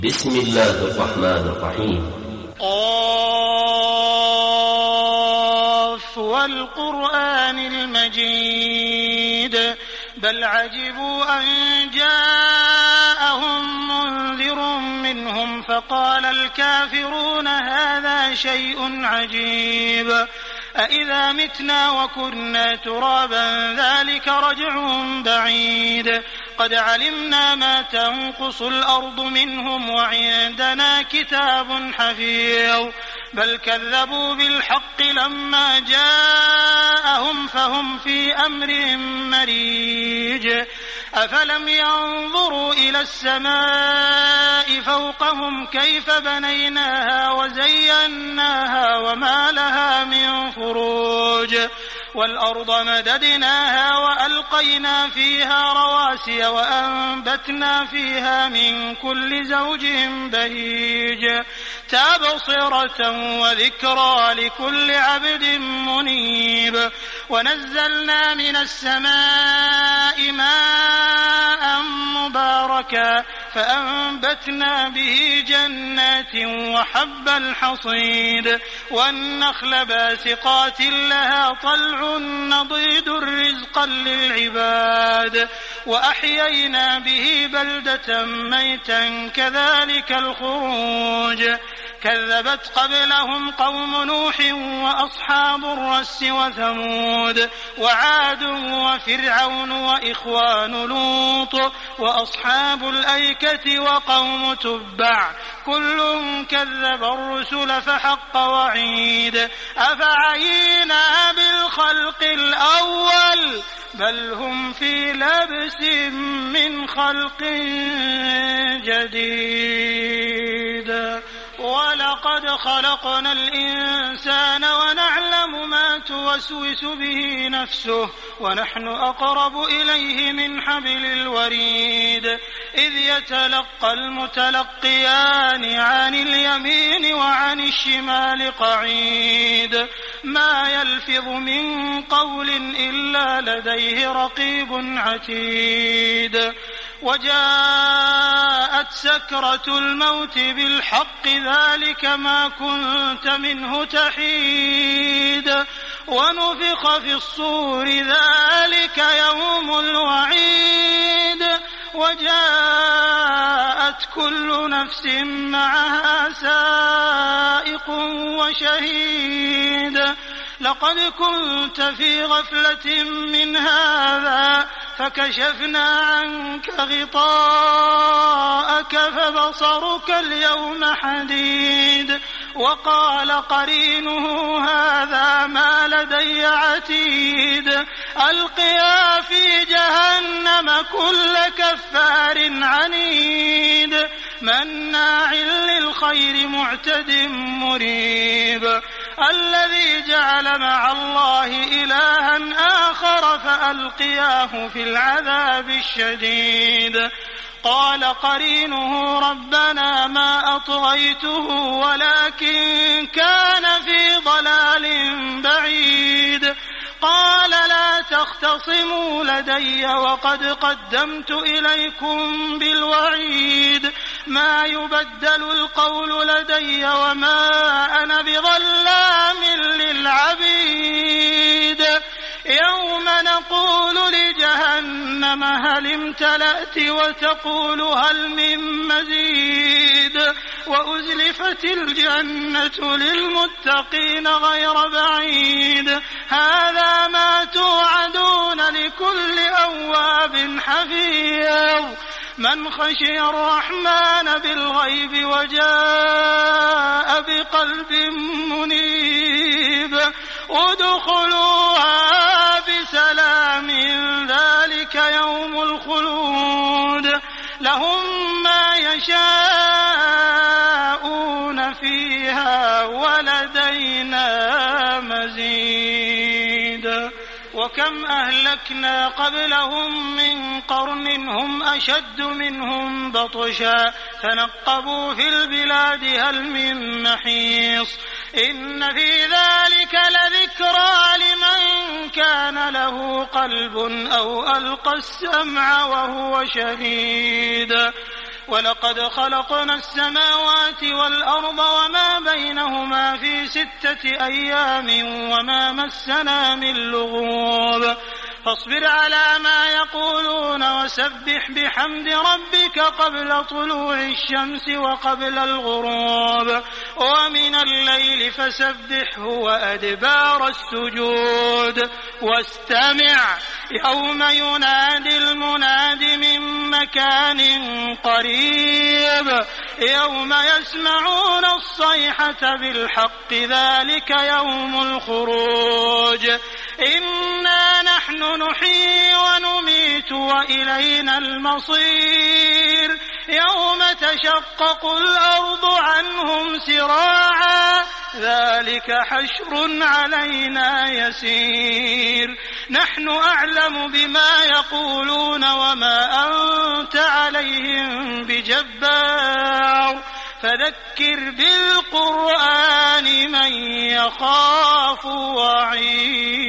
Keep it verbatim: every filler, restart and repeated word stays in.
بسم الله الرحمن الرحيم. قاف والقرآن المجيد بل عجبوا أن جاءهم منذر منهم فقال الكافرون هذا شيء عجيب أإذا متنا وكنا ترابا ذلك رجع بعيد قد علمنا ما تنقص الأرض منهم وعندنا كتاب حفيظ بل كذبوا بالحق لما جاءهم فهم في أمر مريج أفلم ينظروا إلى السماء فوقهم كيف بنيناها وزيناها وما لها من فروج والأرض مددناها وألقينا فيها رواسي وأنبتنا فيها من كل زوج بهيج تبصرة وذكرى لكل عبد منيب ونزلنا من السماء ماء مباركا فأنبتنا به جنات وحب الحصيد والنخل باسقات لها طلع نضيد رزقا للعباد وأحيينا به بلدة ميتا كذلك الخروج كذبت قبلهم قوم نوح وأصحاب الرس وثمود وعاد وفرعون وإخوان لوط وأصحاب الأيكة وقوم تبع كل كذب الرسل فحق وعيد أفعينا بالخلق الأول بل هم في لبس من خلق جديد ولقد خلقنا الإنسان ونعلم ما توسوس به نفسه ونحن أقرب إليه من حبل الوريد إذ يتلقى المتلقيان عن اليمين وعن الشمال قعيد ما يلفظ من قول إلا لديه رقيب عتيد وجاءت سكرة الموت بالحق ذلك ما كنت منه تحيد ونفخ في الصور ذلك يوم الوعيد وجاءت كل نفس معها سائق وشهيد لقد كنت في غفلة من هذا فكشفنا عنك غطاءك فبصرك اليوم حديد وقال قرينه هذا ما لدي عتيد ألقيا في جهنم كل كفار عنيد مناع للخير معتد مريب الذي جعل مع الله إلها آخر فألقياه في العذاب الشديد قال قرينه ربنا ما أطغيته ولكن كان في ضلال بعيد قال لا تختصموا لدي وقد قدمت إليكم بالوعيد ما يبدل القول لدي وما أنا بظلام للعبيد يوم نقول لجهنم هل امتلأت وتقول هل من مزيد وأزلفت الجنة للمتقين غير بعيد هذا ما توعدون لكل أواب حفيظ من خشي الرحمن بالغيب وجاء بقلب منيب ادخلوها بسلام ذلك يوم الخلود لهم ما يشاءون فيها ولدينا مزيد وكم أهلكنا قبلهم من قرن هم أشد منهم بطشا فنقبوا في البلاد هل من محيص إن في ذلك لذكرى لمن كان له قلب أو ألقى السمع وهو شهيد ولقد خلقنا السماوات والأرض وما بينهما في ستة أيام وما مسنا من لغوب فاصبر على ما يقولون وسبح بحمد ربك قبل طلوع الشمس وقبل الغروب ومن الليل فسبحه وأدبار السجود واستمع يوم ينادي المناد من مكان قريب يوم يسمعون الصيحة بالحق ذلك يوم الخروج إنا نحن نحيي ونميت وإلينا المصير يوم تشقق الأرض عنهم سراعا ذلك حشر علينا يسير نحن أعلم بما يقولون وما أنت عليهم بجبار فذكر بالقرآن من يخاف وعيد